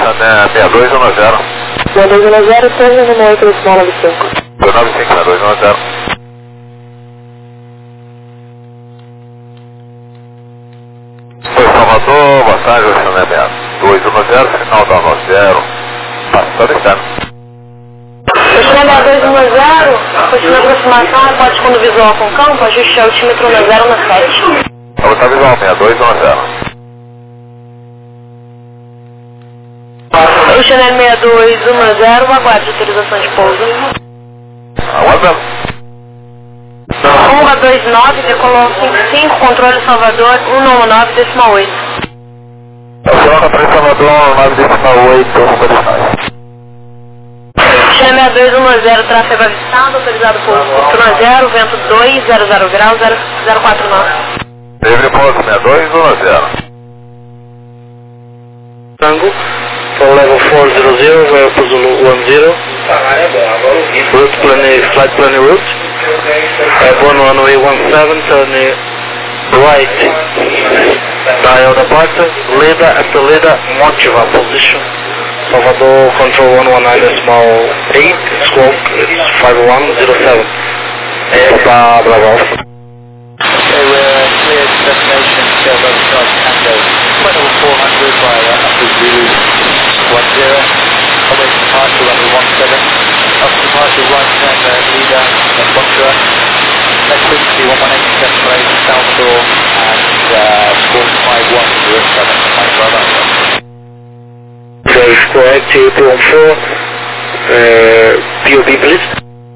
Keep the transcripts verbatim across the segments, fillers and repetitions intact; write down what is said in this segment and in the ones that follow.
Sané seis dois um zero. seis dois um zero, torre número oito decimal nove cinco. dois nove cinco, seis dois um zero. Oi, Salvador, boa tarde, Sané seis dois um zero, final da nove zero. Passando externo. Sané seis dois um zero, continua a aproximação, repórte quando visual com campo, ajuste altímetro na zero na sete. Vou botar visual seis dois um zero. O Chanel seis dois um zero, aguarde autorização de pouso. Aguardando. um dois nove, decolou cinco cinco, controle Salvador, cento e nove decimal oito. Coloca para Salvador, nove decimal oito, operações. Chanel seis dois um zero, tráfego avistado, autorizado pouso por zero, vento dois, zero zero graus, zero quatro nove. Livre pouso seis dois um zero. Tango, for level four zero zero, via Zulu one zero. Route planning, flight planning route. Airborne runway one seven, turning right. Dial departure, leader after leader, Motiva position. Salvador control one one nine decimal eight, squawk, it's five one zero seven. Alpha Bravo. Okay, we're cleared to destination, Sierra Bravo Charge Tango, flight level four hundred by uh, Upper Zulu one zero, away departure runway one seven, up departure right turn uh, leader, and Bontra, next frequency one one eight decimal eight, Salvador, and uh, squawk five one zero seven, Mike Bravo. That is correct, two one four, uh, P O B please.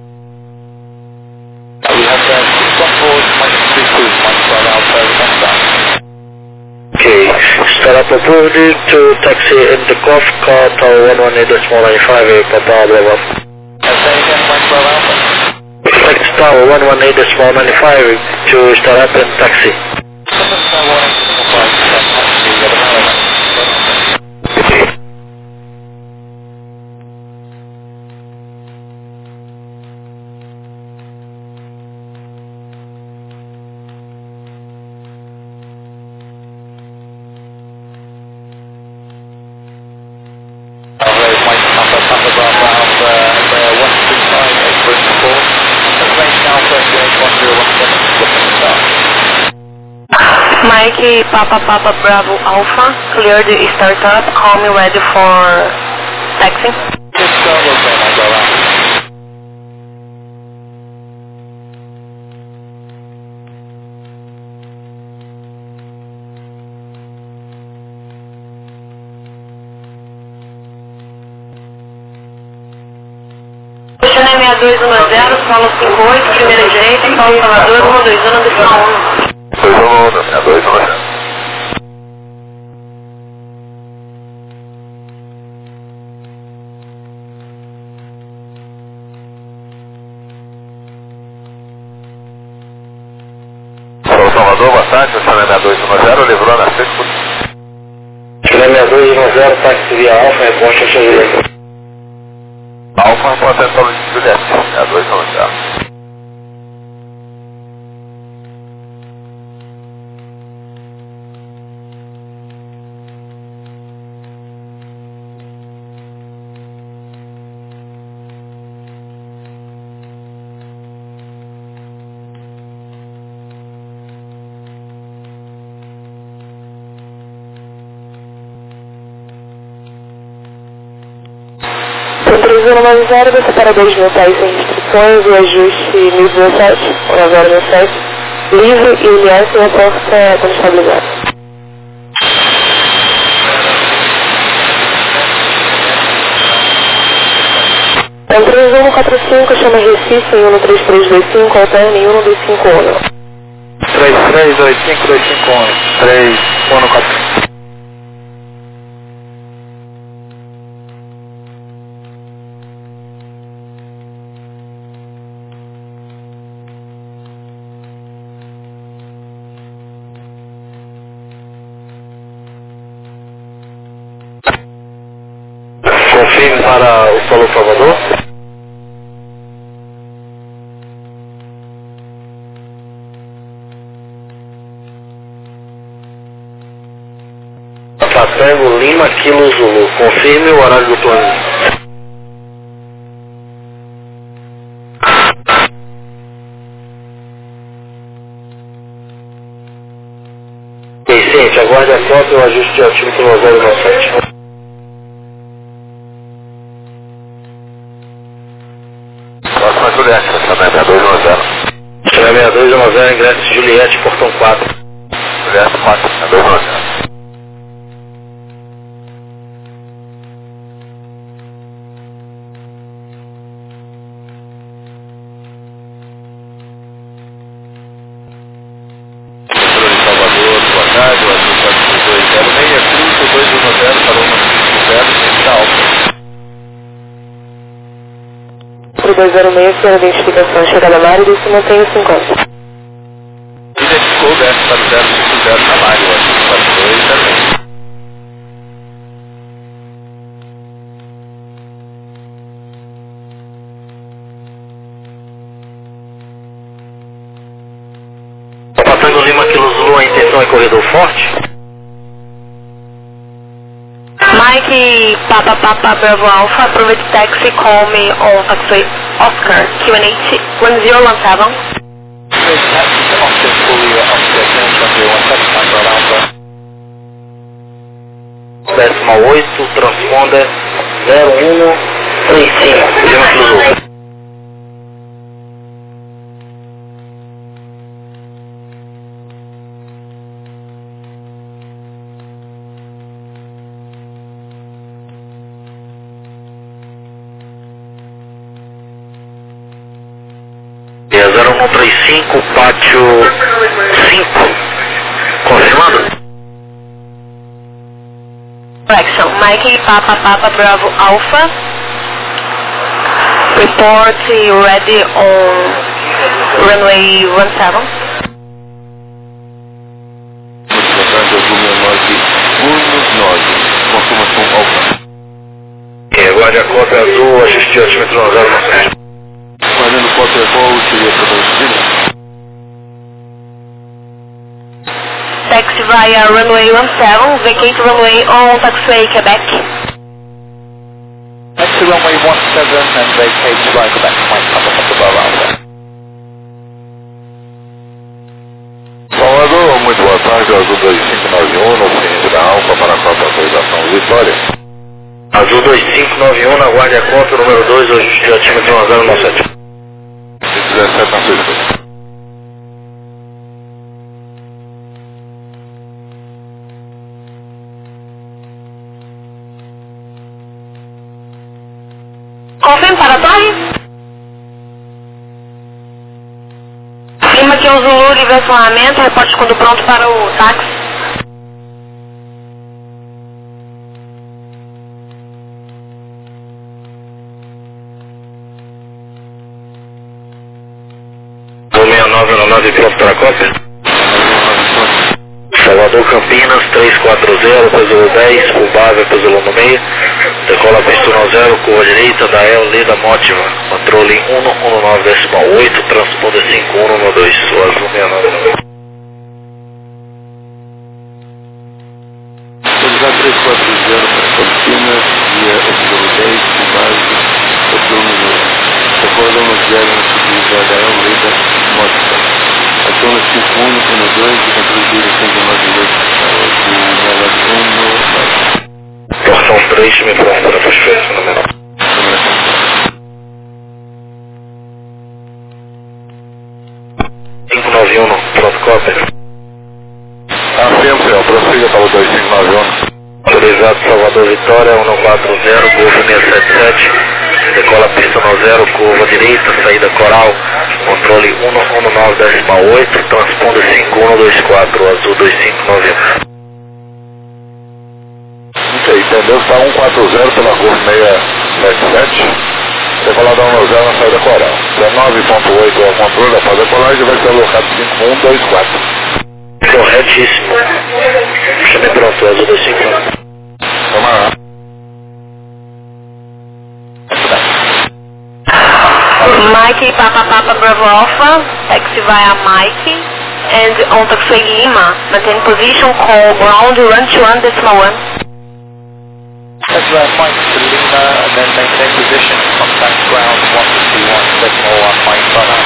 We have uh, six one four, minus three two, Mike Bravo, Alpha, westbound. Okay, start up approved to taxi in the Golf car tower one one eight decimal nine five, Papa Bravo. Uh, say again, Mike Bravo, Alpha. Select tower one one eight decimal nine five to start up and taxi. Mike, Papa Papa Bravo Alpha, cleared the startup, call me ready for taxi. Chanel seis dois um zero, solo cinco oito, primeira direita, Paulo Salvador, um dois um, decimal um. dois um um, seis dois um zero. Sou Salvador, boa tarde, Chanel seis dois um zero, livrou na seis por... Chanel seis dois um zero, taxi via Alfa, reposta Juliette. Alfa, pode entrar no Juliette, seis dois um zero. três zero nove zero, você para dois mil pés sem restrições e ajuste mil e dezessete, nove zero um sete, livre e I L S e reporta quando estabilizado. É três um quatro cinco, chama Recife em um três três dois cinco, alterna em um dois cinco um. três três dois cinco dois cinco um, três um quatro cinco. Confirme para o Solo Salvador. Tango Lima Kilo Zulu. Confirme o horário do plano. Vicente, aguarde a cópia e o ajuste de altímetro no zero nove sete. Próxima Juliette, estacionamento seis dois um zero. Estacionamento seis dois um zero, ingresso Juliette, portão quatro. Juliette quatro, seis dois um zero. dois zero seis, senhora identificação, chegada na área e se mantém os cinquenta. Identificou o décimo para o zero cinco zero na área, o ajuste para dois zero seis. Tango Lima Kilo Zulu, a intenção é corredor forte? Mike, Papa Papa Bravo Alpha, aproveite taxi, call me on taxi Oscar, Q N H one zero one seven. Décima oito, transponder zero um três cinco, Lima Kilo Zulu. zero um três cinco, pátio cinco, confirmado? Correction, Mike, Papa Papa Bravo Alpha, report ready on runway one seven. Ok, aguarde a cópia azul, ajuste de altímetro no zero nove sete. Fazendo cópia qual seria para o destino? Taxi via runway one seven, vacate runway on taxiway Quebec. Taxi runway one seven and vacate via Quebec, Mike Papa Papa Bravo Alpha. Salvador, muito boa tarde, Azul dois cinco nove um, no fim da Alfa para a Copa Autorização Vitória. Azul dois cinco nove um, aguarde a cópia número dois, ajuste de altímetro no zero nove sete. dezessete na sua escuta. Confirme para a torre. Lima que é o Zulu, direcionamento, reporte quando pronto para o táxi. seis nove nove, pronto para a cópia. Salvador Campinas três quatro zero, peso dez, Fulbável, peso no meio. Decola pista um zero, curva direita, da El Leda Mótiva. Controle um um nove decimal oito, transponder cinco um um dois, o azul seis nove nove. três quatro zero para Campinas, via peso dez, Fulbável, peso no meio. Decola um zero na subida da El Leda Mótiva. Aciona cinco um um dois e controle de direção de nove oito. Porção três, me pronto para fechar fenomenal. cinco nove um, pronto, cópia. Afirmo, senhor, prossiga para o dois cinco nove um. Autorizado Salvador Vitória, um quatro zero, curva seis sete sete. Decola pista no zero, curva direita, saída coral. Controle um um nove decimal oito, transponder cinco um dois quatro, azul dois cinco nove um. Ok, entendeu? Está um quatro zero pela curva seis sete sete. Decolada um zero na saída coral. dezenove ponto oito é o controle, após a colagem vai ser alocado cinco um dois quatro. Corretíssimo. Chame pronto, azul dois cinco nove um. Vamos lá. Mike, Papa Papa Bravo Alpha, taxi via Mike, and on taxiway Lima, maintain position, call ground, run to one decimal one. That's uh, Mike to Lima, and then maintain position, contact ground one fifty-one, decimal one, Mike Bravo.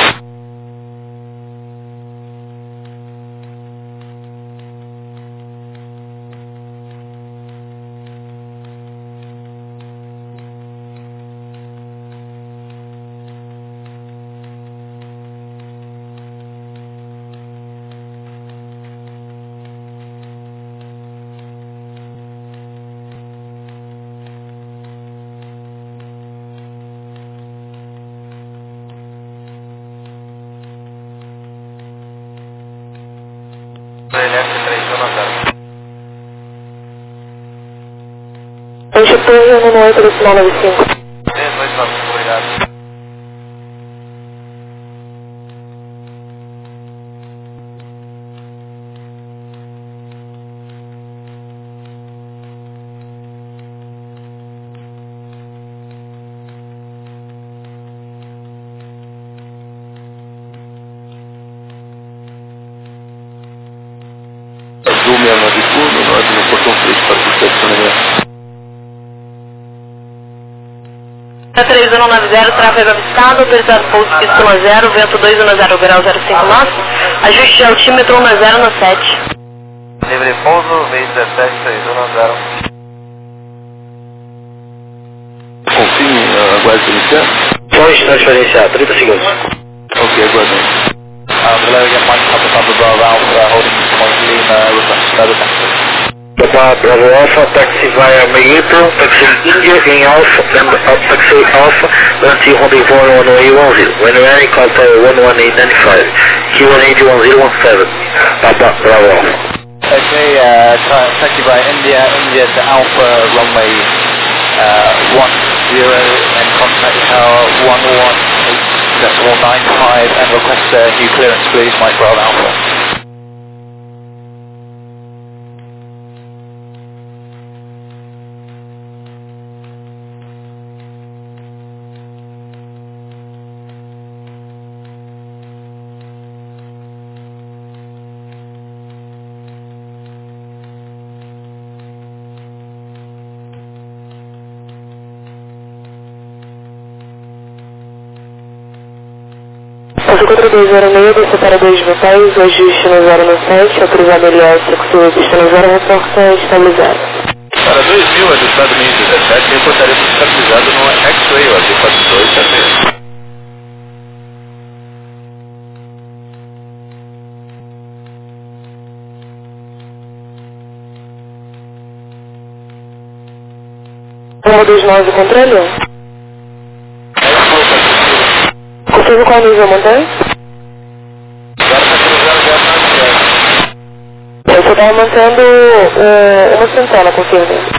Instituto no oito decimal noventa e cinco. Obrigado. Zoom é uma de fundo, nós no portão três para o estacionamento. três um nove zero, tráfego avistado, autorizado pouso pista um zero, vento dois um zero, grau zero cinco nós, ajuste de altímetro um zero no sete. Livre pouso, V dezessete, três um zero. Confirme, aguarde iniciar. Só um instante para iniciar, trinta segundos. Ok, aguardando. Um, below again, Mike Papa Papa Bravo Alpha, holding point Lima, request further taxi. Papa Bravo Alpha, taxi via Meipro, taxi India in Alpha, and up taxi Alpha, until rendezvous on one one zero. When ready, call tower one one eight nine five, Q one eight one zero one seven, Papa Bravo Alpha. Okay, uh, taxi via India, India to Alpha, runway uh, one zero, and contact tower one one eight decimal nine five, and request uh, new clearance please, Mike Bravo Alpha. quatro dois zero seis, desce para dois metais, ajuste no zero no sete, autorizado L S, executiva pista no zero, reporta estabilizado. Para dois mil, ajustado no dezessete, reportaria estabilizado no X-Ray, o A Z quatro dois sete seis. um dois nove, controle? Confirmo qual nível mantém? Eu só estava mantendo uh, uma centana, confirmo.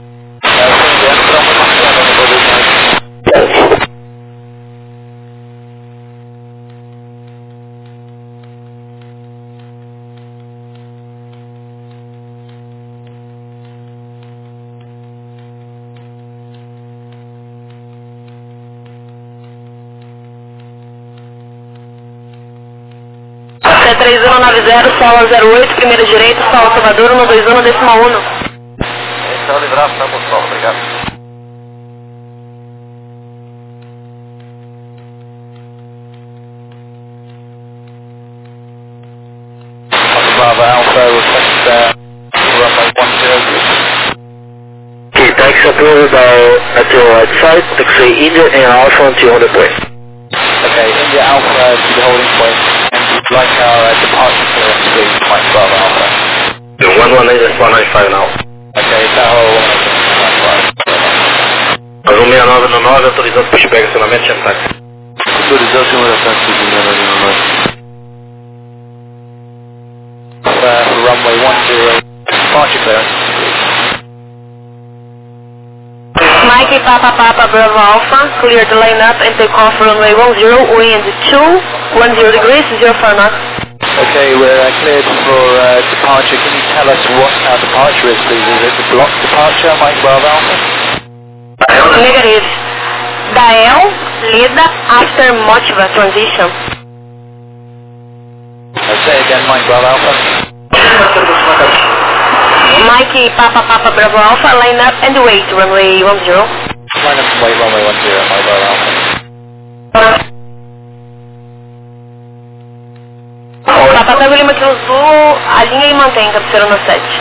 três um nove zero, sala zero oito, primeira direita, sala Salvador, um dois um, decimal um. Então, livrar, tá bom, pessoal, obrigado. Bravo Alpha, request uh, runway one zero. Okay, taxi approved by at your right side, taxi India and Alpha until on the point. Okay, India Alpha to the holding point. Like our uh, departure clearance, please, Mike Bravo Alpha. one one eight nine five now. Okay, Tahoe one one eight nine five. Azul sessenta e nove no nove, autorizando pushback, acionamento de táxi. Autorizar o senhor ataque de sessenta e nove no nove. Uh, runway one zero, departure clearance, please. Mike Papa Papa Bravo Alpha, clear the lineup and take off runway one zero, wind two, one zero degrees, zero four knots. Okay, we're uh, cleared for uh, departure. Can you tell us what our departure is, please? Is it the block departure, Mike Bravo Alpha? Negative. Dial, Lida, after Motiva transition. Uh, say again, Mike Bravo Alpha. Mikey, Papa, Papa, Bravo Alpha, line up and wait, runway one zero. Line up and wait, runway one zero, Mike Bravo Alpha. Papa Tango Lima Kilo Zulu, alinha e mantém, captura no sete.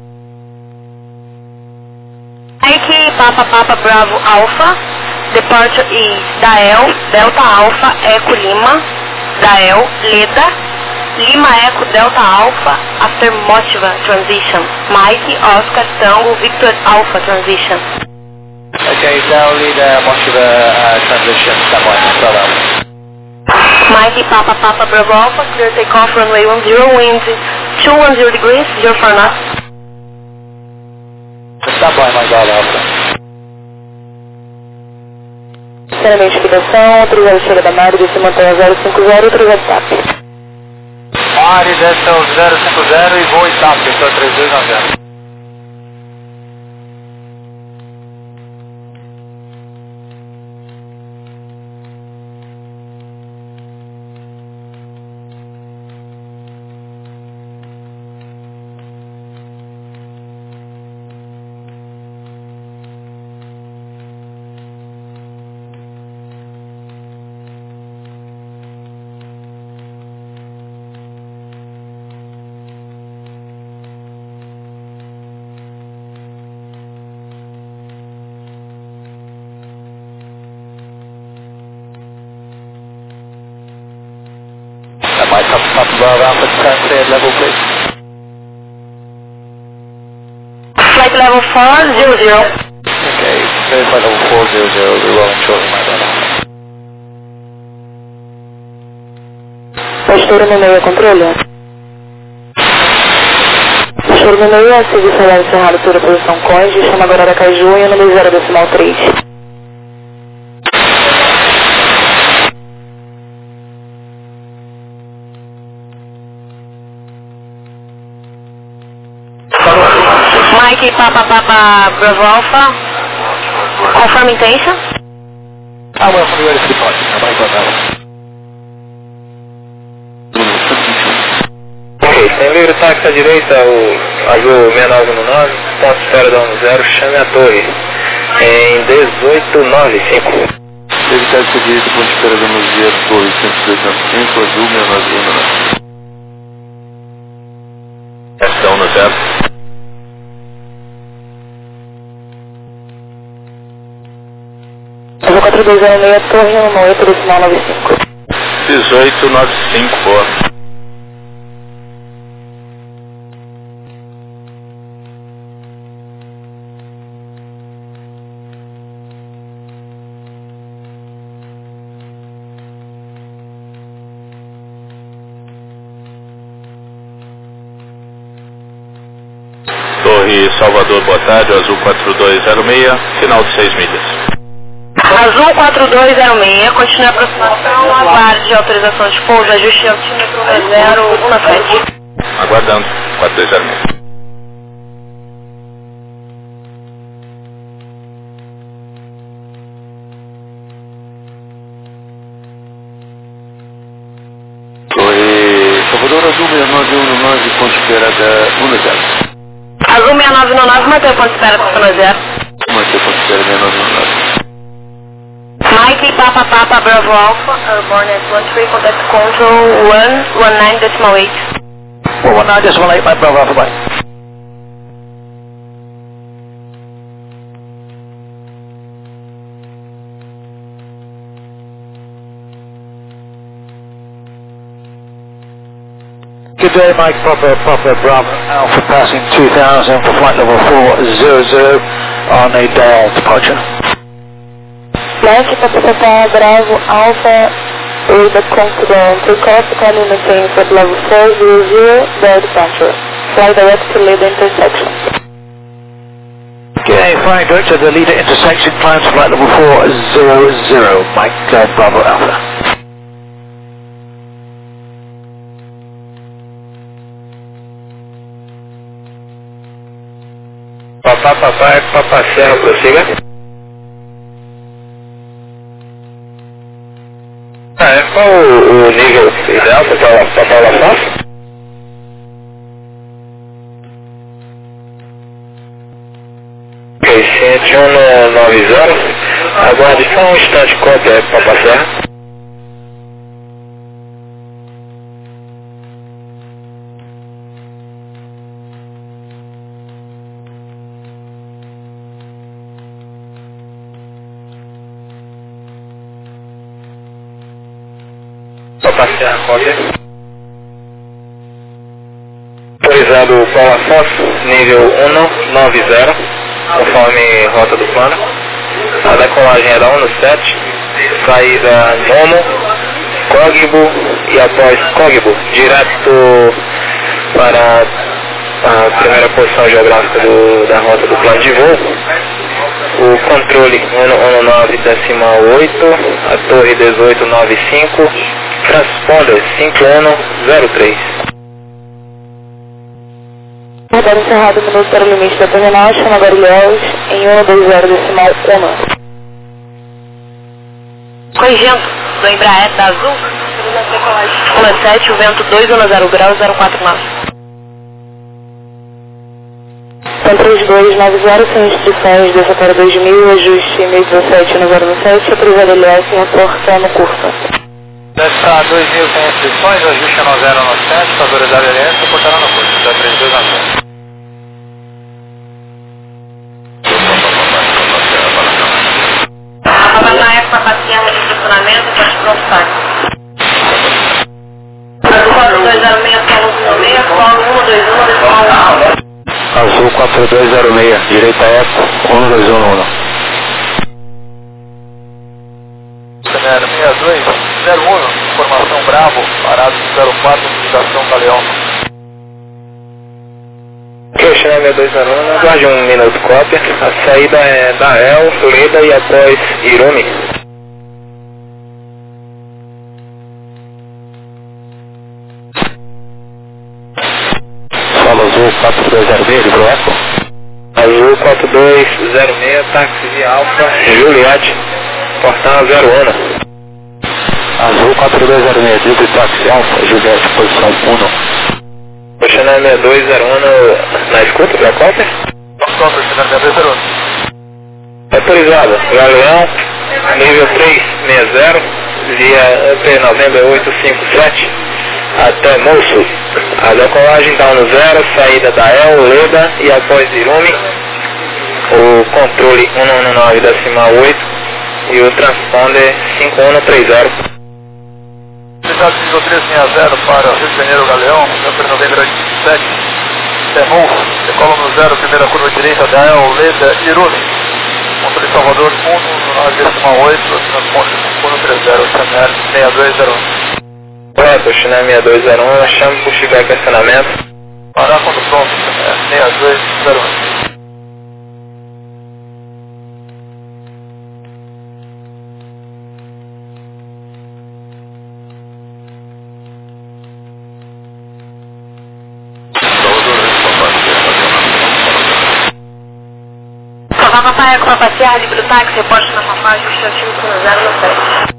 Mikey, Papa, Papa, Bravo Alpha, departure is Dael, Delta Alpha, Eco Lima, Dael, Leda, Lima Eco Delta Alpha, after Motiva transition. Mike, Oscar, Tango, Victor Alpha transition. Okay, Del, Leda, Motiva uh, transition, standby, Bravo Alpha. Mikey, Papa, Papa, Bravo Alpha, clear takeoff, runway one zero, wind two one zero degrees, zero four knots. Standby, Mike Bravo Alpha. Cena de liquidação, autorizado chega da Mari, se mantém a zero cinco zero, autorizado TAP. Mari, desce ao zero cinco zero e voo e TAP, pessoa três dois nove zero. Mike, Papa, Papa, Bravo Alpha, turn cleared, level please. Flight level four zero zero. Okay, clear flight level four zero zero, we're rolling shortly, Mike Bravo Alpha. Postura no meio, controle. Postura no meio, serviço aéreo encerrado, toda a posição cônjuge, chama agora da Caju e o número zero decimal três. Mikey, Papa, Papa, Bravo Alpha, confirm intention. I'm well, we're ready for departure, Mike Bravo Alpha. Ok, tem livre táxi à direita, o Azul seis nove um nove, ponto de espera da um zero, chame a torre, em dezoito nove cinco. Livre táxi à direita, ponto de espera da um zero, torre cento e oitenta e cinco, Azul seis nove um nove. Estação no zero. Azul quatro dois zero seis, torre um oito, decimal nove cinco. dezoito nove cinco, boa. Torre Salvador, boa tarde, Azul quatro dois zero seis, final de seis milhas. Azul quatro dois zero seis, continue a aproximação, aguarde autorização de pouso, ajuste altímetro zero um sete. Aguardando, quatro dois zero seis. Torre Salvador, Azul seis nove um nove, ponto de espera da um zero. Azul seis nove um nove, mantém o ponto de espera para o zero. Mantém o ponto de espera seis nove um nove. Mikey, Papa, Papa, Bravo Alpha, airborne at one three, contact control one one nine decimal eight. one one nine decimal eight, Mike Bravo Alpha, bye. Good day, Mike Papa, Papa, Bravo Alpha, passing two thousand for flight level four zero zero on a dial departure. Mikey, Papa, Papa, Bravo Alpha, with the confident takeoff, kindly maintain flight level four zero zero, their departure. Fly direct to Leda intersection. Okay, flying direct to the Leda intersection, climb to flight level four zero zero, Mike uh, Bravo Alpha. Papá, papai, papá, Serra, prossiga. Ah, é qual o, o nível ideal para a Paula Fácil? vinte e um noventa, aguarde só um instante, cópia para passar. Só passear a cópia. Autorizado Paulo Afonso, nível um noventa, conforme rota do plano. A decolagem era um no sete, saída Nomo, Cogbo e após Cogbo, direto para a primeira posição geográfica do, da rota do plano de voo. O controle um nove decimal oito, a torre dezoito noventa e cinco, transponder cinco um zero três. Radar encerrado, minuto para o limite da terminal, chama Guarulhos, em um dois zero decimal um. Corrigindo, do Embraer da Azul, um sete, o vento dois um zero graus, zero quatro nove. Então três dois nove zero, sem restrições, desatório dois mil, ajuste mil e dezessete no zero sete, autorizado L S, reporta no curso. Desta dois mil sem restrições, ajuste no zero sete, autorizado L S, reportará no curso, da três dois nove zero. Papagaio com a passeada de estacionamento, pode prontar. Azul quatro dois zero seis, solo um seis, solo um dois um, decimal um. Azul quatro dois zero seis, direita Eco, um dois um um. Cenário seis dois zero um, informação Bravo, parado zero quatro, estação Galeão. China seis dois zero um, aguarde um minuto, cópia. A saída é da El, Leda e após Irumi. Solo Azul quatro dois zero seis, livrou Eco. Azul quatro dois zero seis, táxi de Alfa, Juliette, portão zero um. Azul quatro dois zero seis, livre táxi Alfa, Juliette, posição um. China seis dois zero um na escuta da cópia? Cópia, China seis dois zero um. Autorizado, Galeão, nível três seis zero, via P novembro oito cinco sete, até Moço. A decolagem está no zero, saída da El, Leda e após Irumi. O controle um um nove decimal oito e o transponder cinco um três zero. Cidade nível três seis zero para Rio de Janeiro, Galeão, P novembro oito cinco sete, Temor, decola no zero, primeira curva direita da El, Leda, Irumi. Controle Salvador um um nove decimal oito, transponder cinco um três zero, cenário seis dois zero um. Correto, China seis dois zero um, chame por chegar em estacionamento. Pará quando pronto, seis dois zero um. Papai com a passear, livre do táxi, reposta na papai, justificativo com zero sete.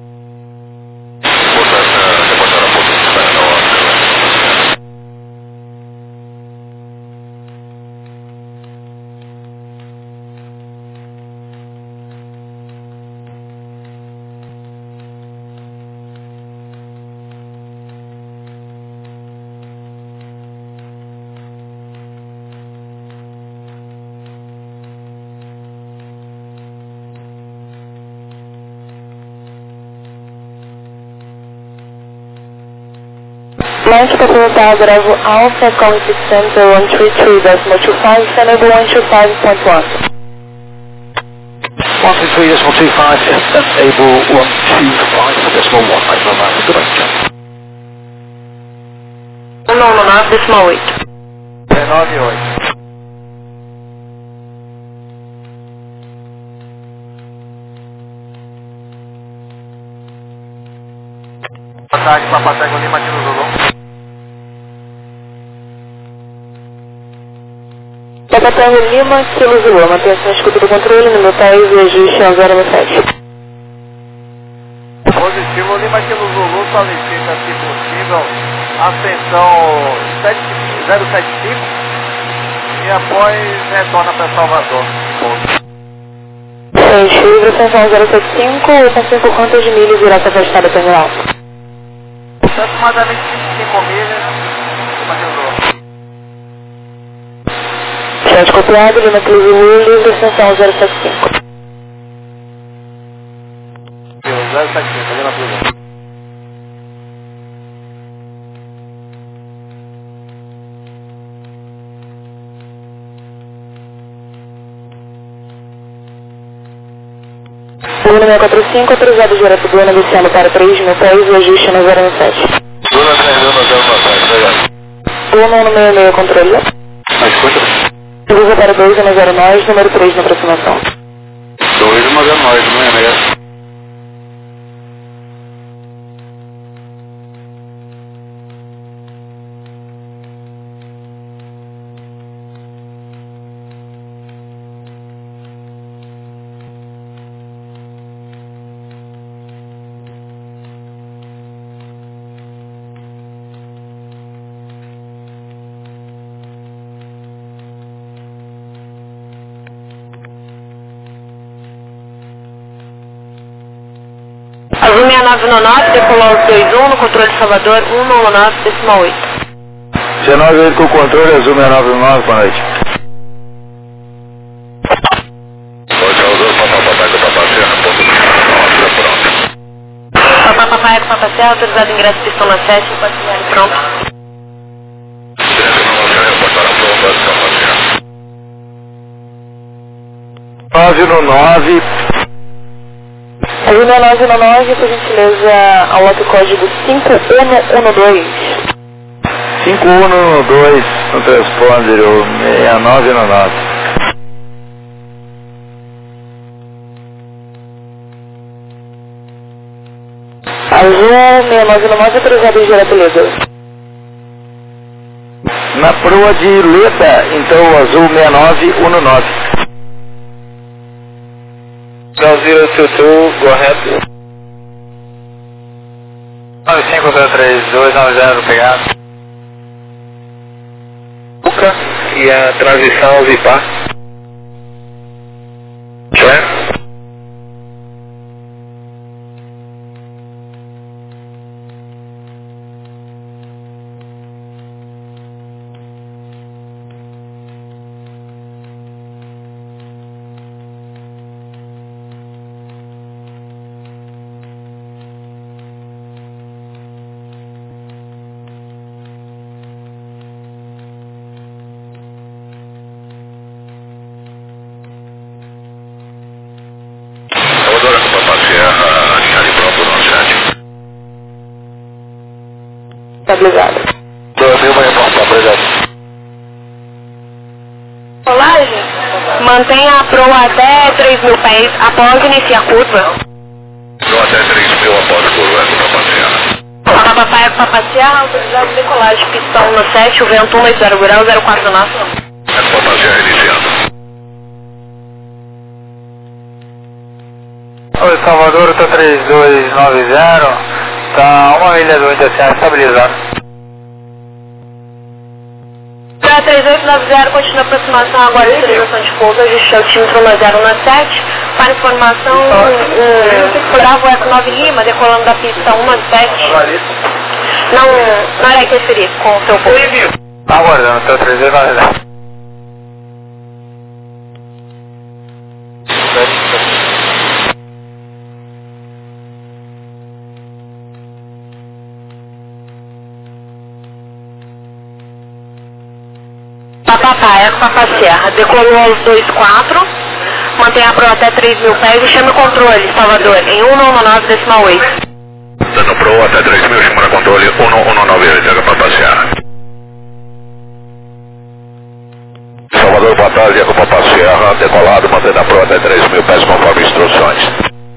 Launch Continental Bravo Alpha, Cockpit Center one three three decimal two five, Enable one two five point one. one two three decimal two five, Enable one two five decimal one, I don't know, good range. um nove decimal oito. nove oito. Ataque, Papatego Lima, Kilo Zulu. Papatego Lima, Kilo Zulu, mantenha-se na escuta do controle, minutais e ajuste ao zero sete. Positivo, Lima, Kilo Zulu, solicita, se possível, ascensão zero sete cinco e após retorna para Salvador. Frente, livre ascensão zero sete cinco, com cinco cantos de milhas direto afastada terminal. Aproximadamente vinte e cinco milhas, bateu. Frente copiado, Lima Clive Will, livre ascensão zero sete cinco. zero sete cinco, Lima Clive. Luna seiscentos e quarenta e cinco, autorizado direto do Luna descendo para três mil pés e ajuste no zero um sete. Luna três mil no zero um sete, obrigado. Luna no meio meio controle. Mais quanto? Divisa para dois no zero nove, número três na aproximação. dois no zero nove, não é mesmo? Azul seis nove nove, decolou os dois um no controle de Salvador, um nove nove, decimal oito. C nove oito com o controle, Azul seis nove nove, boa noite. Pode Salvador, papai, papai, papai, Serra, ponto pronto. Papai, papai, com papai, Serra, autorizado ingresso pistola sete, pode ser pronto. nove no nove. Azul seis nove nove, por gentileza, ao lote código cinco um um dois. cinco um um dois, no transponder, o seis nove nove. Azul seis nove nove, autorizado em direto Leda. Na proa de Leda, então, o Azul seis nove um nove. zero dois dois, go ahead. nove cinco zero três dois nove zero, pegado. E a transição Vipar. Clear? Estabilizado. dois mil, vai reportar, obrigado. Colagem, mantenha a proa até três mil pés após iniciar a curva. Proa até três mil após curva, é para passear. Papai, papai, para passear, autorizado decolagem, pistão no sete, o vento um oito zero grau, zero quatro nove. É para passear iniciando. Oi, Salvador, tá três dois nove zero, tá uma milha do Interciar estabilizado. Para três oito nove zero, continua a aproximação agora de utilização de pouso, ajuste o tímetro no zero um sete. Para informação, um, Bravo Eco nove Lima, decolando da pista um sete. Não, não irá interferir com o seu pouso. Tá aguardando, tá três dois nove zero. Papai, Eco Papai Serra, decolou aos dois quatro, mantém a proa até três mil pés e chame o controle, Salvador, em um nove nove decimal oito. Dando proa até três mil, chama o controle um nove oito, é para passear. Salvador, boa tarde, é com o Papai Serra, decolado, mantendo a proa até três mil pés conforme instruções.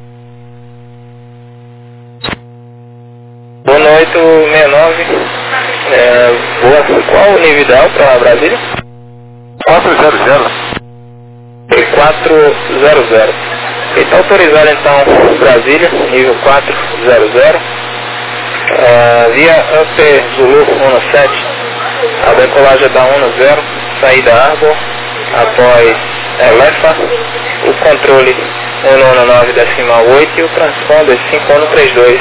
Boa noite, sessenta e nove. É, boa, qual o nível ideal para Brasília? quatro zero zero. quatro zero zero. Ele está autorizado então Brasília, nível quatro zero zero. Uh, via Upper Zulu um sete. A decolagem é da um zero, saída Arbor, após Elefa, o controle um nono nove decimal oito e o transponder cinco um três dois.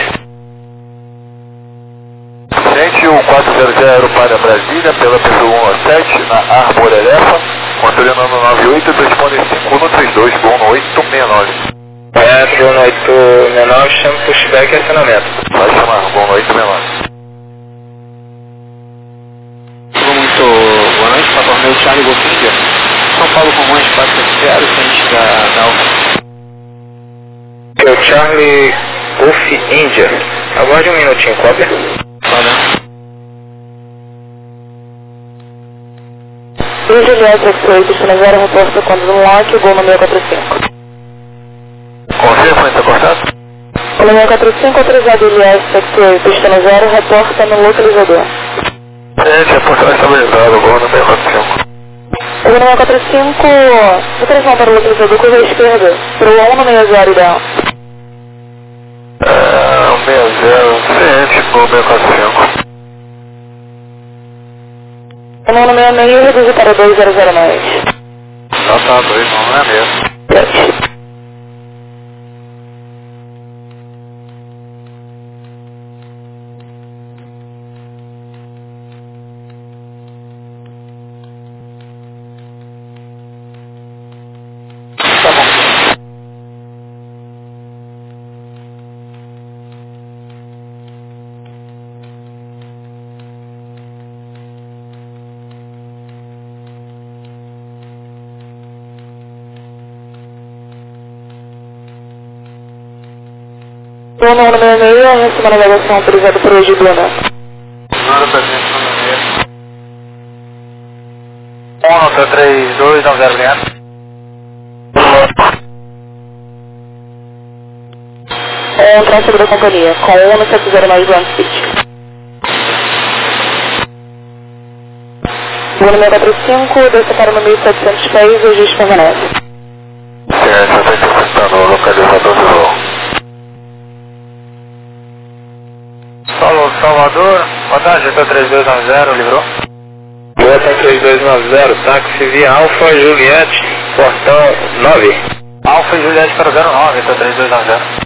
Gente, o quatro zero zero para Brasília, pela P C um sete, na Arbor Erefa, controle nono nove oito, transponder cinco um três dois, Gol oito seis nove. Correto, Gol oito seis nove, chama pushback e acionamento. Vai chamar, Gol oito seis nove. Muito boa noite, Papai Romeo Charlie Golf India. São Paulo Comões quatro sete zero, frente da, da Alfa. É o Charlie Golf India. Aguarde um minutinho, cópia. Olha. dois Juliette X oito, destino zero, reposta quando no lote, Gol no seis quatro cinco. Confirma, está correto? Gol no seis quatro cinco, autorizado Juliette X oito, destino zero, reporta no localizador. Gente, reportagem estabilizada, Gol no seis quatro cinco. O seis quatro cinco, localização para o localizador, curva esquerda, para o um no seis zero ideal. É, um seis zero, ciente, Gol seis quatro cinco. O um no seis seis, reduz para dois zero zero mais. Já tá, dois, não é mesmo. sete. Tá bom. O um no seis seis, receba a navegação autorizada por hoje, Bruna. Nada pra gente, não é um nove três dois nove zero, obrigado. É um tráfego da companhia, com um no sete zero mais Grand Speed. O seis quatro cinco, desce para no mil e setecentos pés e o ajuste permanece. Ciente, já está interceptando o localizador do voo. Solo Salvador, boa tarde, G P três dois nove zero, livrou? Boa tarde, três dois nove zero, táxi via Alfa Juliette, portão nove. Alfa e Juliette para zero nove, G P três dois nove zero.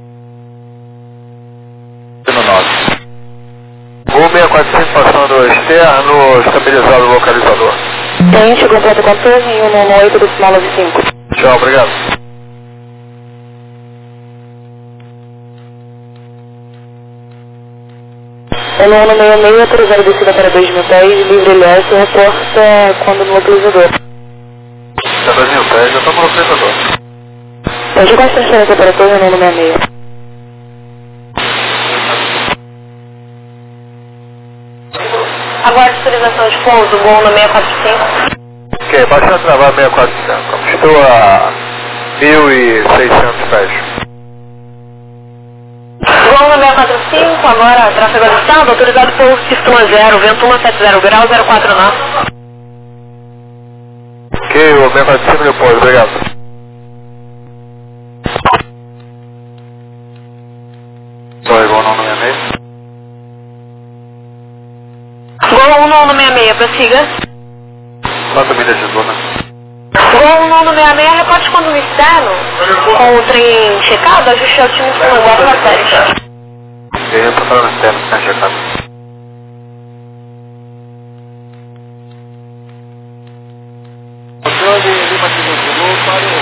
No nove. Gol seis quatro cinco passando externo, estabilizado o localizador. Tente, completo contorno em um nono oito, decimal nove cinco. Tchau, obrigado. O nono seis seis, autorizado descida para dois mil pés, livre L S, reporta quando no localizador. Está dois mil pés, já estamos no localizador. Pode concentrar a temperatura no nono seis seis. Aguarde autorização de pouso, Gol no seis quatro cinco. Ok, baixando travar seis quatro cinco. Estou a mil e seiscentos pés. Gol no seis quatro cinco, agora tráfego avistado, autorizado pouso Sistema zero, vento um sete zero grau, zero quatro nove. Ok, o seis quatro cinco depois, obrigado. Oi, Gol no seis seis. Gol um no seis seis, prossiga. Quanto milhas de zona? Gol um no seis seis, reporte quando no externo, com o trem checado, ajuste ao time Sistema zero na sete. Ok, eu estou falando externo, está checado. Controle Lima de Gol para o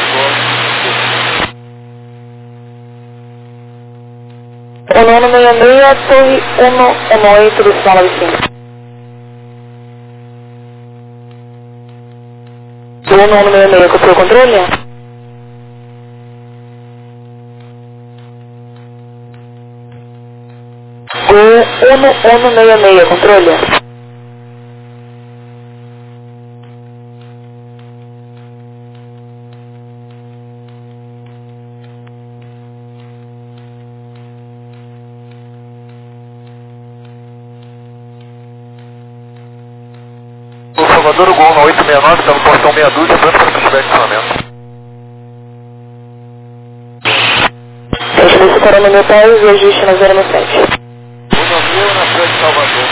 O nono seis seis, torre um um oito, decimal nove cinco. O nono seis seis, copiou o controle? O um um seis seis, controle? O Salvador, o Gol no oito seis nove, está no portão meia dúzia, pronto para o pushback de acionamento. Deixa eu para no meu país e ajuste na zero sete. O navio na frente de Salvador.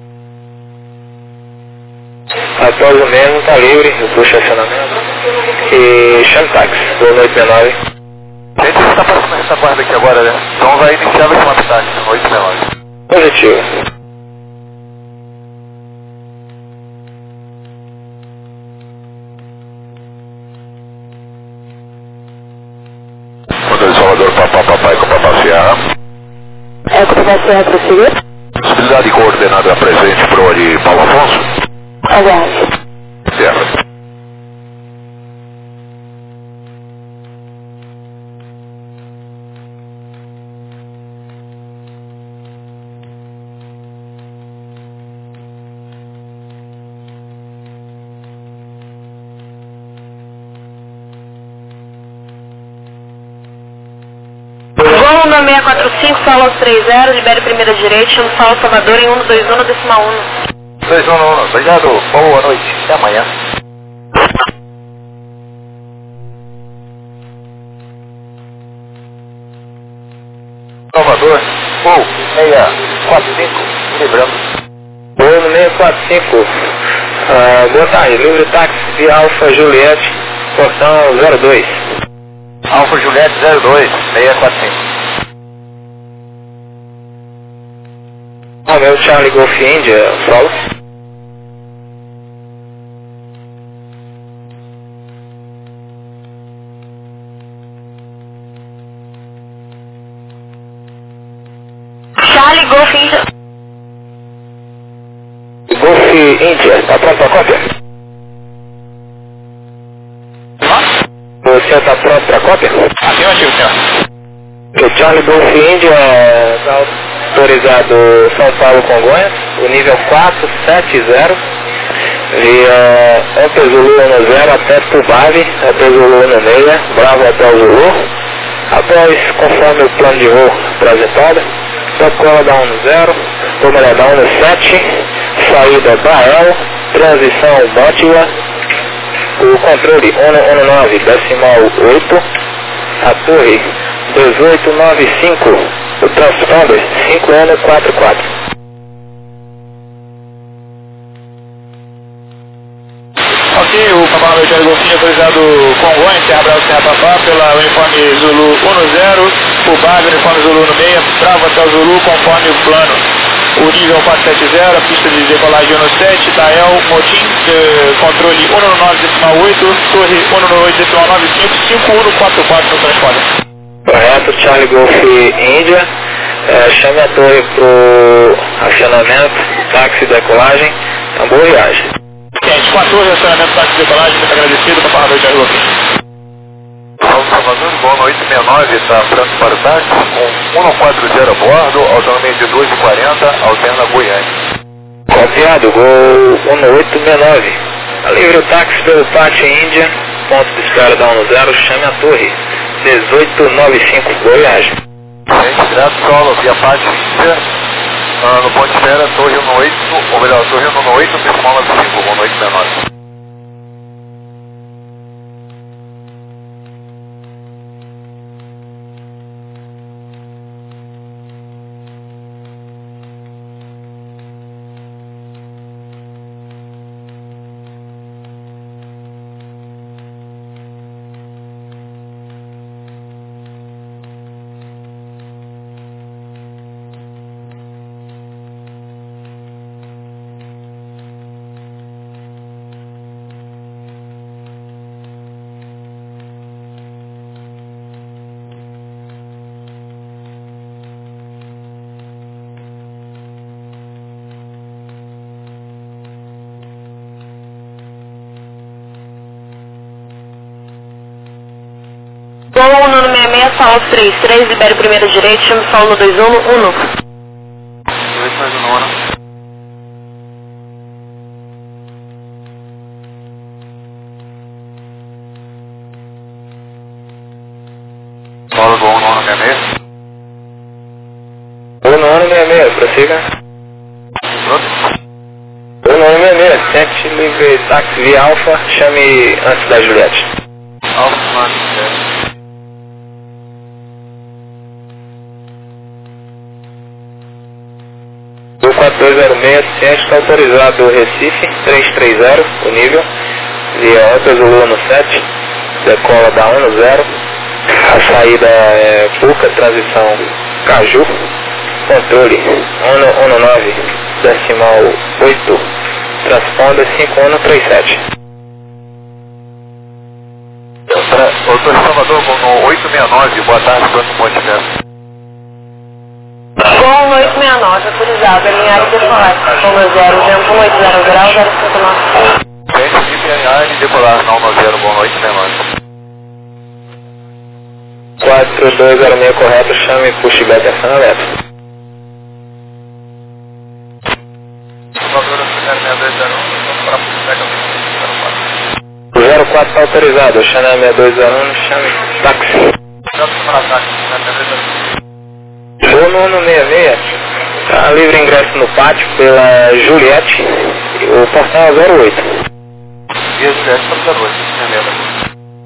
Após o mesmo, está livre, eu puxo acionamento. E chame táxi, boa noite, sessenta e nove. A gente está passando essa guarda aqui agora, né? Então vai iniciar a chamada táxi, oito sessenta e nove. Positivo. Motor Salvador, papá, papai, com papá Sierra. É, com papá Sierra, prosseguir. Possibilidade coordenada presente pro de Paulo Afonso? Aguarde. Certo. Gol um seis quatro cinco, solo aos três zero, libere primeira direita, chama Sal Salvador em um dois um, decimal um. dois um um, obrigado, boa noite, até amanhã. Salvador, Gol seis quatro cinco, lembrando. Gol no seis quatro cinco. Uh, boa tarde, livre táxi de Alfa Juliette, portão zero dois. Alfa Juliette zero dois, seis quatro cinco. Ah, meu Charlie Golf India, solo. Charlie Golf India. Golf India, tá pronto pra cópia? Você tá pronto pra cópia? Afirmativo, senhor. O Charlie Golf India está autorizado São Paulo Congonhas, o nível quatro sete zero, via Hotel Zulu um zero até Tubave, Hotel Zulu um seis, Bravo Hotel Zulu, após, conforme o plano de voo apresentado, protocolo da um zero, número da um sete, saída Bael, transição Bótila, o controle um um nove, decimal oito, a torre dezoito noventa e cinco, o transponder cinco um quatro quatro. Ok, o Papá Noite Golfinho autorizado Congonhas, Serra Bravo, Serra Papá, pela uniforme Zulu um zero, o Bag, uniforme Zulu um seis, Bravo até o Zulu, conforme o plano. O nível quatro sete zero, a pista de decolagem um sete, Dael, Motim, eh, controle um nove decimal oito, torre um oito decimal nove cinco, cinco um quatro quatro no transponder. Correto, Charlie Golf India, é, chame a torre pro acionamento, táxi, decolagem, uma boa viagem. Gente, com a torre, acionamento, táxi, decolagem, muito agradecido, Papá Noite Golfinho. Salvador, boa noite, sessenta e nove, está pronto para o táxi, com um quatro zero a bordo, autonomia de dois e quarenta, alterna Goiânia. Copiado, Gol um oito seis nove. Livre o táxi pelo Pátio Índia, ponto de espera da um zero, chame a torre, dezoito noventa e cinco, boa viagem. Gente, direto solo, via Pátio Índia, ah, no ponto de espera, torre um oito, ou melhor, torre um oito, decimal nove cinco, boa noite, sessenta e nove. Gol um no seis seis, solo aos três três, libere primeira direita, chama Sal no dois um, um núcleo. dois mais um ano. Solo Gol no ano sessenta e seis. Gol no ano sessenta e seis, prossiga. Gol no ano sessenta e seis, tente livre táxi via Alfa, chame antes da Juliette. Alfa, mano. O quatro dois zero seis, ciente está autorizado Recife, trezentos e trinta, o nível, via Hotel Zulu no sete, decola da um zero, a saída é Fuca, transição Caju, controle um nove decimal oito, transponder cinco um três sete. Doutor Salvador, no oito seis nove, boa tarde, quanto pode ser? Gol no oito seis nove, autorizado, alinhar e decolar, Gol zero, vento um oito zero grau, zero cinco nove. Vento de alinhar e decolar, não no zero, boa noite, seis nove. quatro dois zero seis correto, chame e puxe beta ação elétrica. Salvador, zero seis dois zero um, para puxar zero quatro. zero quatro está autorizado, Chanel seis dois zero um, chame táxi. Vou no um seis seis, está livre ingresso no pátio pela Juliette, o portão é zero oito. E a Juliette está zero oito, beleza.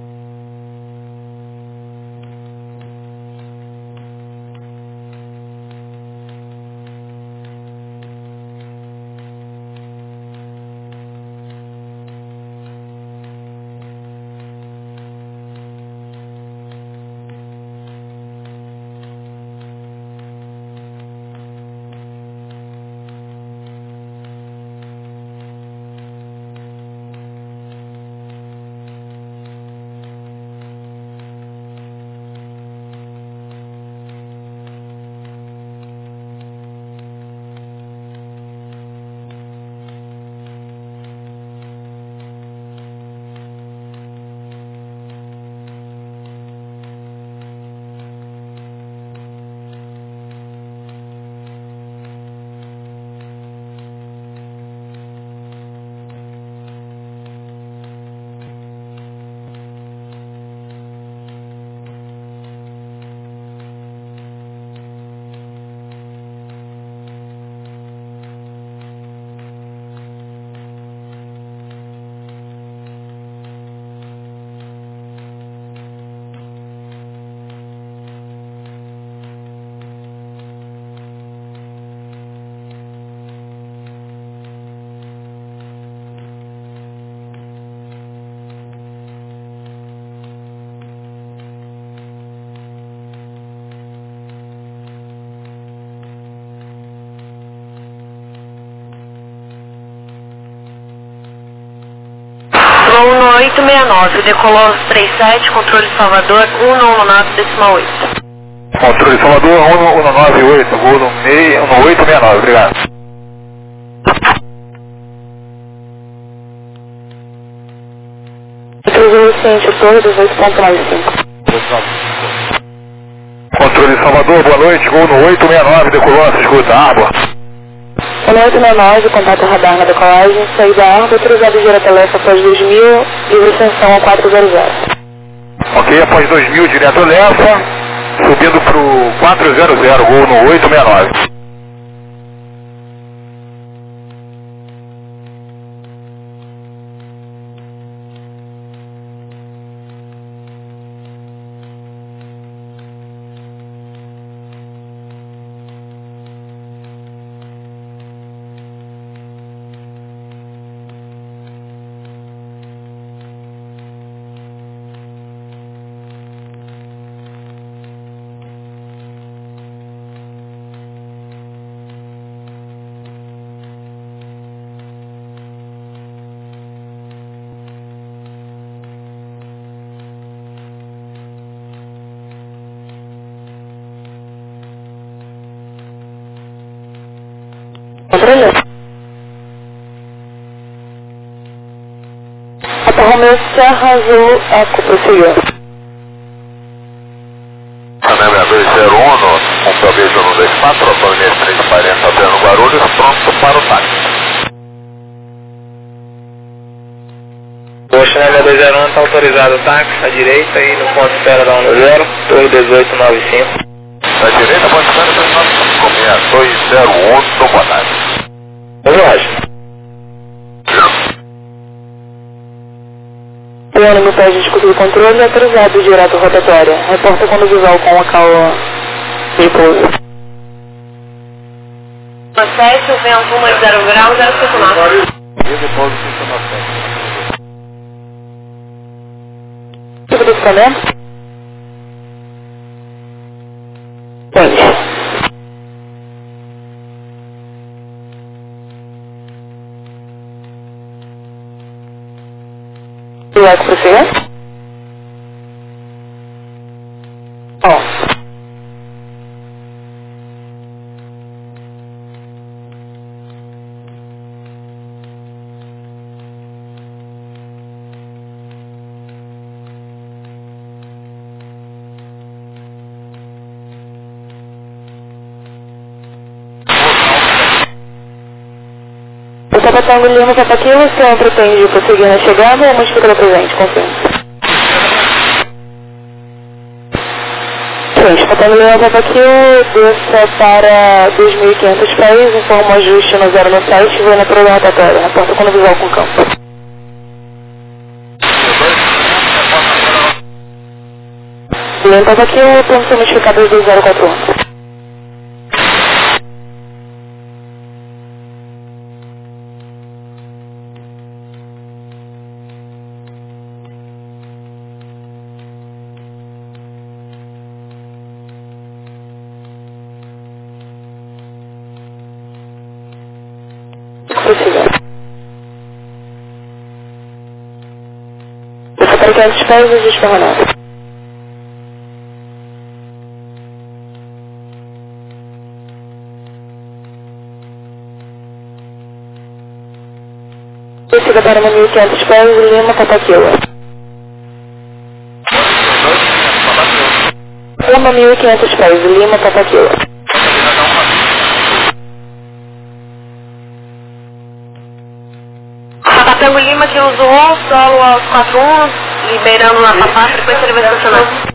Gol no oito seis nove, decolou três sete, controle Salvador um nove decimal oito. Controle Salvador um nove oito, voo no oito seis nove, obrigado. Controle Salvador, boa noite, voo no oito seis nove, decolou, se escuta, água. No oito seis nove, contato radar na decolagem, saída Arba, autorizado girateleste após dois mil, livre extensão a quatro zero zero. Ok, após dois mil, direto Lefa, subindo para o quatro zero zero, voo no oito seis nove. Alfa Romeo Serra Azul, Eco, prosseguiu. Canal seis dois zero um, compra Beijo no dois quatro, autonomia três quarenta, Adriano Guarulhos, pronto para o táxi. O Chanel seis dois zero um está autorizado o táxi à direita e no ponto de espera da um zero, torre dezoito noventa e cinco. Na direita, pode estar no dois zero um, do boa tarde. Relógio. O ônibus pede discutir o controle e autorizado direto rotatória. Reporta quando visual com a calma de pouso. sete, o vento um zero grau, zero cinco nove. E depois o cinco nove. do equipamento? Tente. E o eco prossiga? Ó. Papa Tango Lima, Papa Kilo, o senhor pretende prosseguir na chegada ou modificar o presente? Confirme. Sim, Papa Tango Lima, Papa Kilo, desça para dois mil e quinhentos pés, informa o ajuste no zero no site e vai na prova rotatória, na porta quando visual com campo. Lima, Papa Kilo, temos que modificar dois dois zero quatro um. Desça para quinhentos pés e ajuste permanente. Descida para mil e quinhentos pés, Lima, Papa Kilo. Lima, mil e quinhentos pés, Lima, Papa Kilo. Papa Tango Lima, que usa um, solo aos quatro um, liberando na Papá, frequência ele vai estacionar.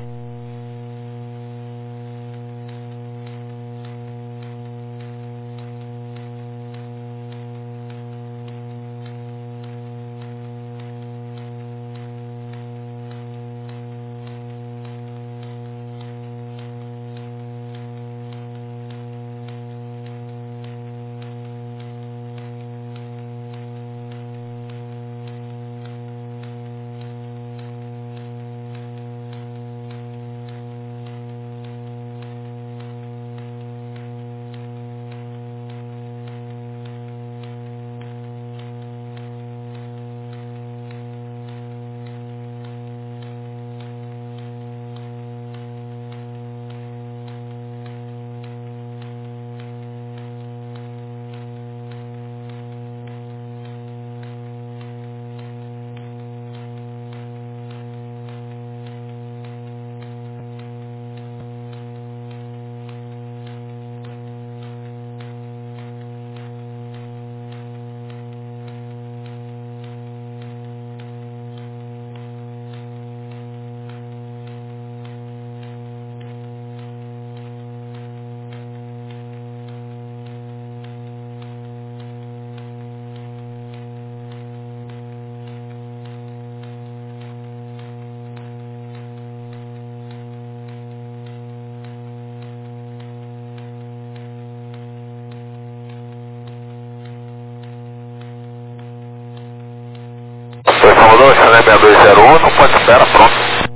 Salvador, Channel seis dois zero um, não pode esperar, pronto.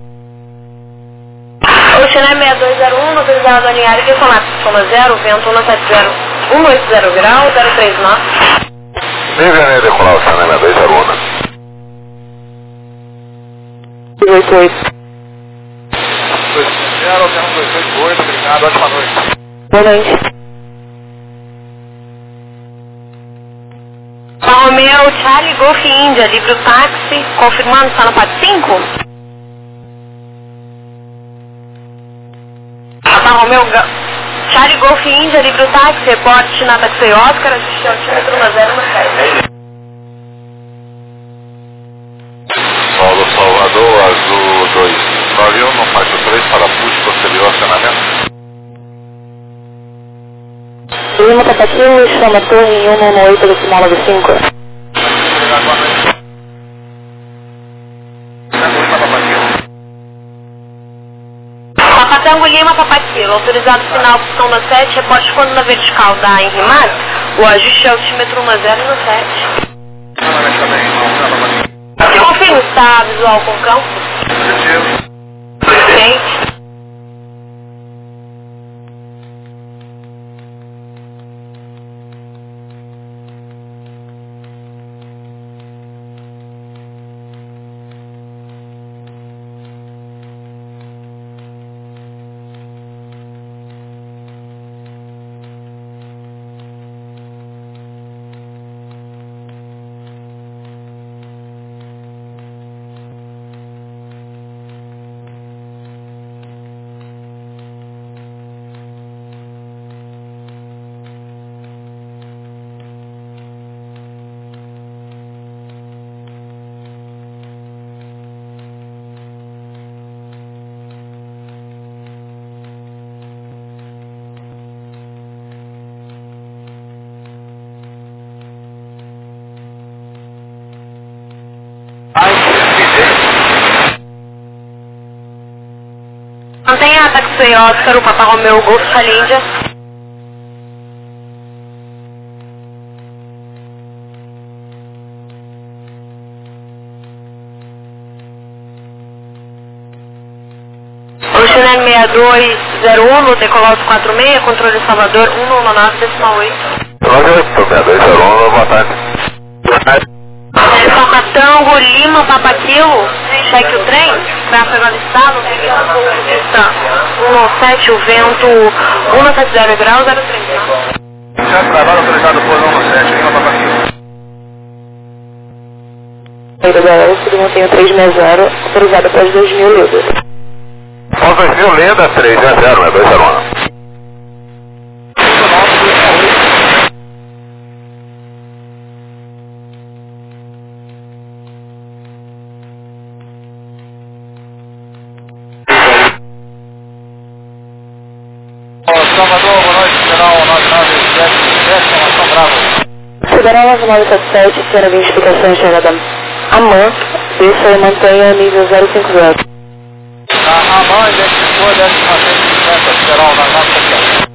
O Channel seis dois zero um, autorizado a alinhar aqui com a soma zero, vento um sete zero, um oito zero grau, zero três nove. Nem venha decolar o Channel seis dois zero um, né? oito oito. dois zero, dois oito oito, obrigado, ótima noite. Boa noite. Romeo, Charlie, Golf Índia, livre o táxi, confirmando, está no P A T cinco? Papa Romeo, Charlie, Golf Índia, livre o táxi, reporte na taxi Oscar, ajuste altímetro na zero sete. Paulo Salvador, Azul dois nove um, no faixa três, parafuso, posterior, acionamento. Lima, Papa Kilo, chama torre em um nove oito, decimal nove cinco. Papa Tango Lima, Papa Kilo, autorizado final opção da sete, reporte quando na vertical da Henrimat, o ajuste é altímetro na zero e no sete. Confirme se está visual com campo. Mantenha Taxi Oscar, o Papa Romeo Golf Charlie India. Ocean seis dois zero um, no decolauto quatro seis, controle Salvador um nove nove decimal oito. Roger, seis dois zero um, boa tarde. Boa tarde. Papa Tango, Lima, Papa Kilo, cheque o trem, para pegar o estado, pista um nove sete, o vento um nove sete zero grau, zero três. Já trabalho autorizado por um nove sete, Lima, Papa Kilo. Saída da Elcio, do Montanha três seis zero, autorizada para as dois mil libras. Os dois mil Leda, três zero zero, né? dois zero um. Salvador, boa noite, Federal nove nove sete sete, informação Bravo. Federal nove nove sete sete, espera a explicação enxergada AMAN, desça e mantenha nível zero cinco zero. A AMAN identificou a décima seis cinquenta, Federal nove nove sete sete.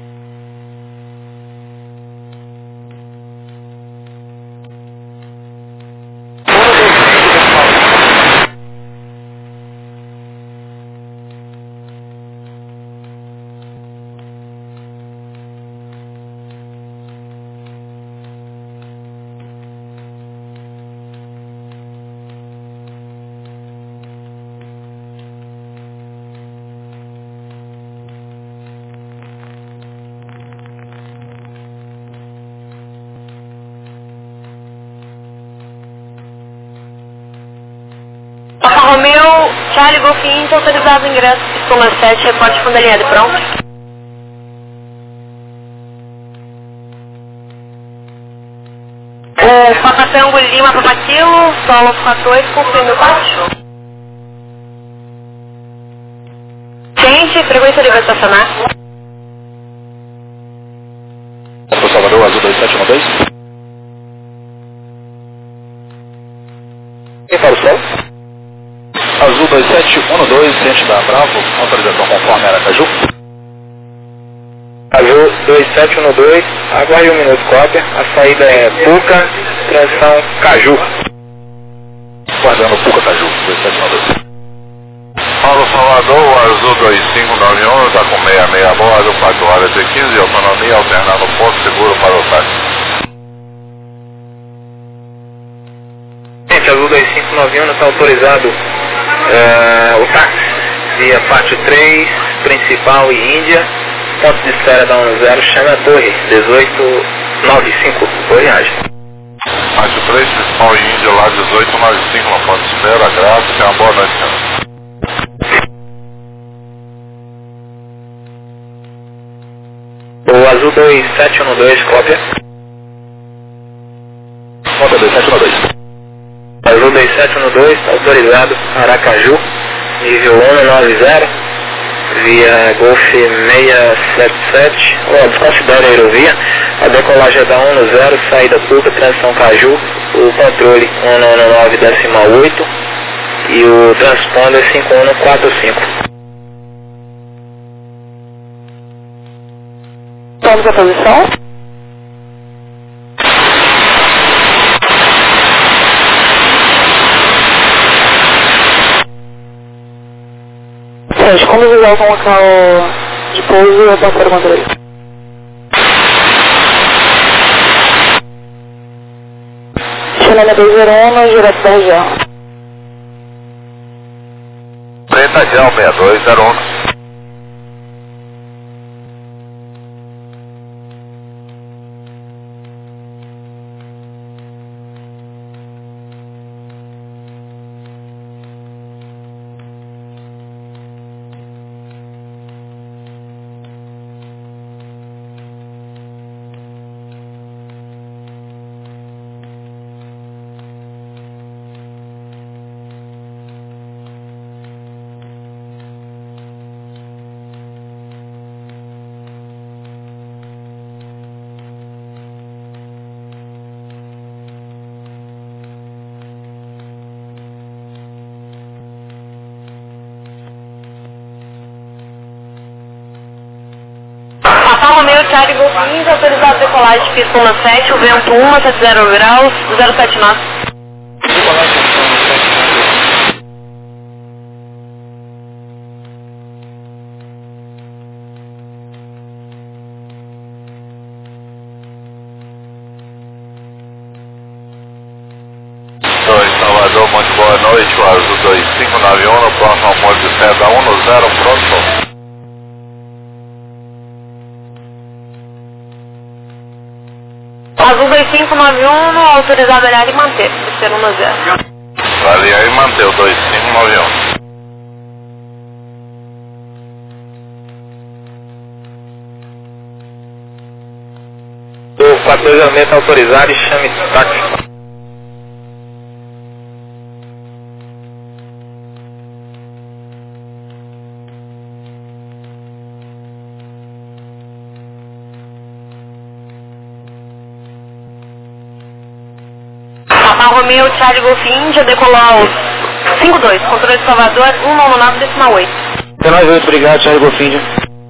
Papa Romeo, Charlie Golf India, autorizado o ingresso, Pistona sete, reporte fundo alinhado, pronto. O Papa Tango, Lima, Papa Kilo, solo quatro oito, confirme o baixo. Gente, frequência livre estacionar. Para Salvador, Azul dois sete um dois. Quem para o sol? Azul dois sete um dois, ciente da Bravo, autorização conforme Aracaju. Azul dois sete um dois, aguarde um minuto, cópia. A saída é Puca, transição Caju. Guardando Puca Caju, dois sete um dois. Paulo Salvador, Azul dois cinco nove um, está com sessenta e seis a bordo, quatro horas e quinze, autonomia, alternando ponto seguro para o táxi. Gente, Azul dois cinco nove um está autorizado uh, o táxi via Pátio três, Principal e Índia. Ponto de espera da um zero, chama a torre, dezoito noventa e cinco, por viagem. Pátio três, Principal e Índia, lá dezoito noventa e cinco, no ponto de espera, graças, tenha uma boa noite, senhor. O Azul dois sete um dois, cópia. Conta dois sete um dois. Azul dois sete um dois, autorizado, Aracaju, nível um nove zero, via Golf seis sete sete, oh, desconsidera a aerovia, a decolagem é da um zero, saída Puca, transição Caju, o controle cento e noventa e nove decimal oito e o transponder cinco um quatro cinco. Vamos à posição. Gente, como usar o local de pouso, eu posso o controle. Chilena dois zero um, direto da região. Preta Gel seis dois zero um. Charlie Golf India, autorizado a decolagem de pista um sete, o vento um, setenta graus, zero sete nove. Salvador, muito boa noite, o Azul dois cinco nove um, no próximo almoço de seta um no zero, pronto. Azul dois cinco nove um, autorizado a olhar e manter, ser um no zero. Vale aí, manter o dois cinco nove um. O patrulhamento autorizado e chame táxi. Papa Romeo, Charlie Golf India, decolou aos cinco dois, controle de Salvador, um nove nove decimal oito. Até mais oito, obrigado, Charlie Golf India.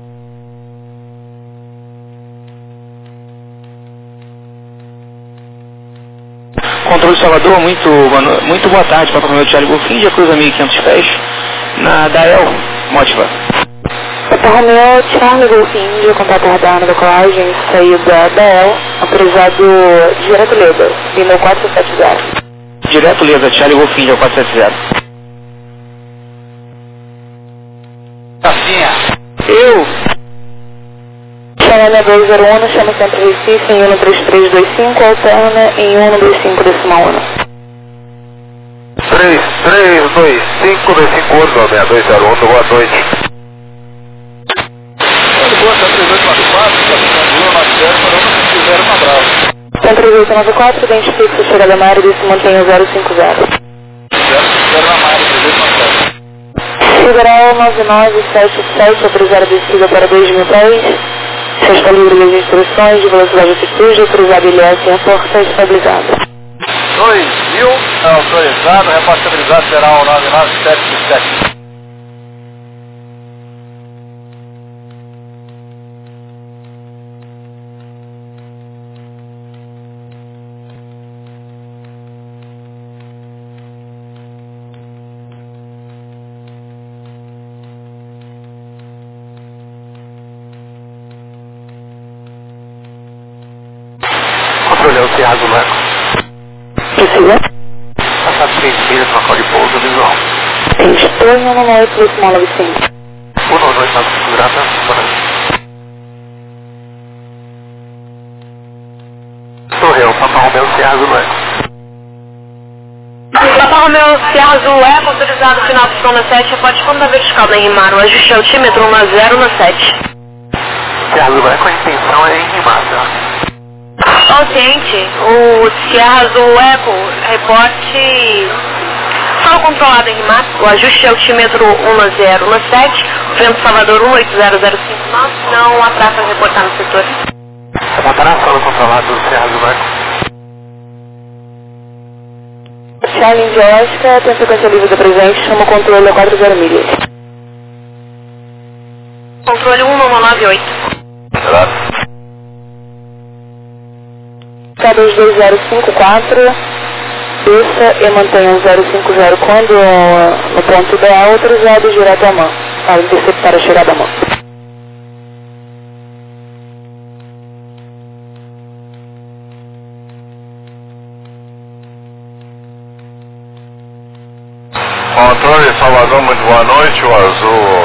Controle de Salvador, muito, muito boa tarde, Papa Romeo, Charlie Golf India, cruza mil e quinhentos pés, na Dael, Motiva. Papa Romeo, Charlie Golf India, contato radar na decolagem, saída Dael, autorizado direto Leda, lima quatro sete zero. Direto Leda, Charlie Golf India, quatro sete zero. Cacinha. Eu. Chama dois zero um, chama Centro Recife em um três três dois cinco, alterna em um dois cinco decimal um. três três dois cinco dois cinco um, seis dois zero um, boa noite. Boa, tá três oito nove quatro, tá Centro oito nove quatro, dente fixo, chegada na área, desse mantenha zero cinco zero. zero cinco zero na área, três oito nove quatro. Federal nove nove sete sete, autorizada a descida para dois mil pés. Já está livre das instruções de velocidade e altitude, autorizado I L S em porta estabilizada. dois mil, autorizado, repostabilizado será o nove nove sete sete. Controle o Thiago Marco. Precisa? Passar três milhas para código de pouso visual. Estou em um nove plus nove cinco. um nove dois nove segurança, Sorreu, Papa Romeo, Thiago Marco. Papa Romeo, Sierra Azul Eco, autorizado final de Sonda sete, pode conta vertical da Enrimar, o ajuste altímetro um zero no sete. Thiago Marco, a intenção é enrimar, tá? Consciente, o Sierra Azul Eco, reporte solo controlado em Rimar, o ajuste altímetro um zero no sete, vento Salvador um oito zero zero cinco nove, não atraca reportar no setor. Apontará solo controlado do Sierra Azul Marco. Charlie India Oscar, tem frequência livre da presente, chama o controle a quatro zero milhas. Controle um nove nove oito. Exato. K dois dois zero cinco quatro, desça e mantenha um zero cinco zero quando no ponto ideal, autorizado direto à mão, para interceptar a chegada à mão. Controle Salvador, muito boa noite, o Azul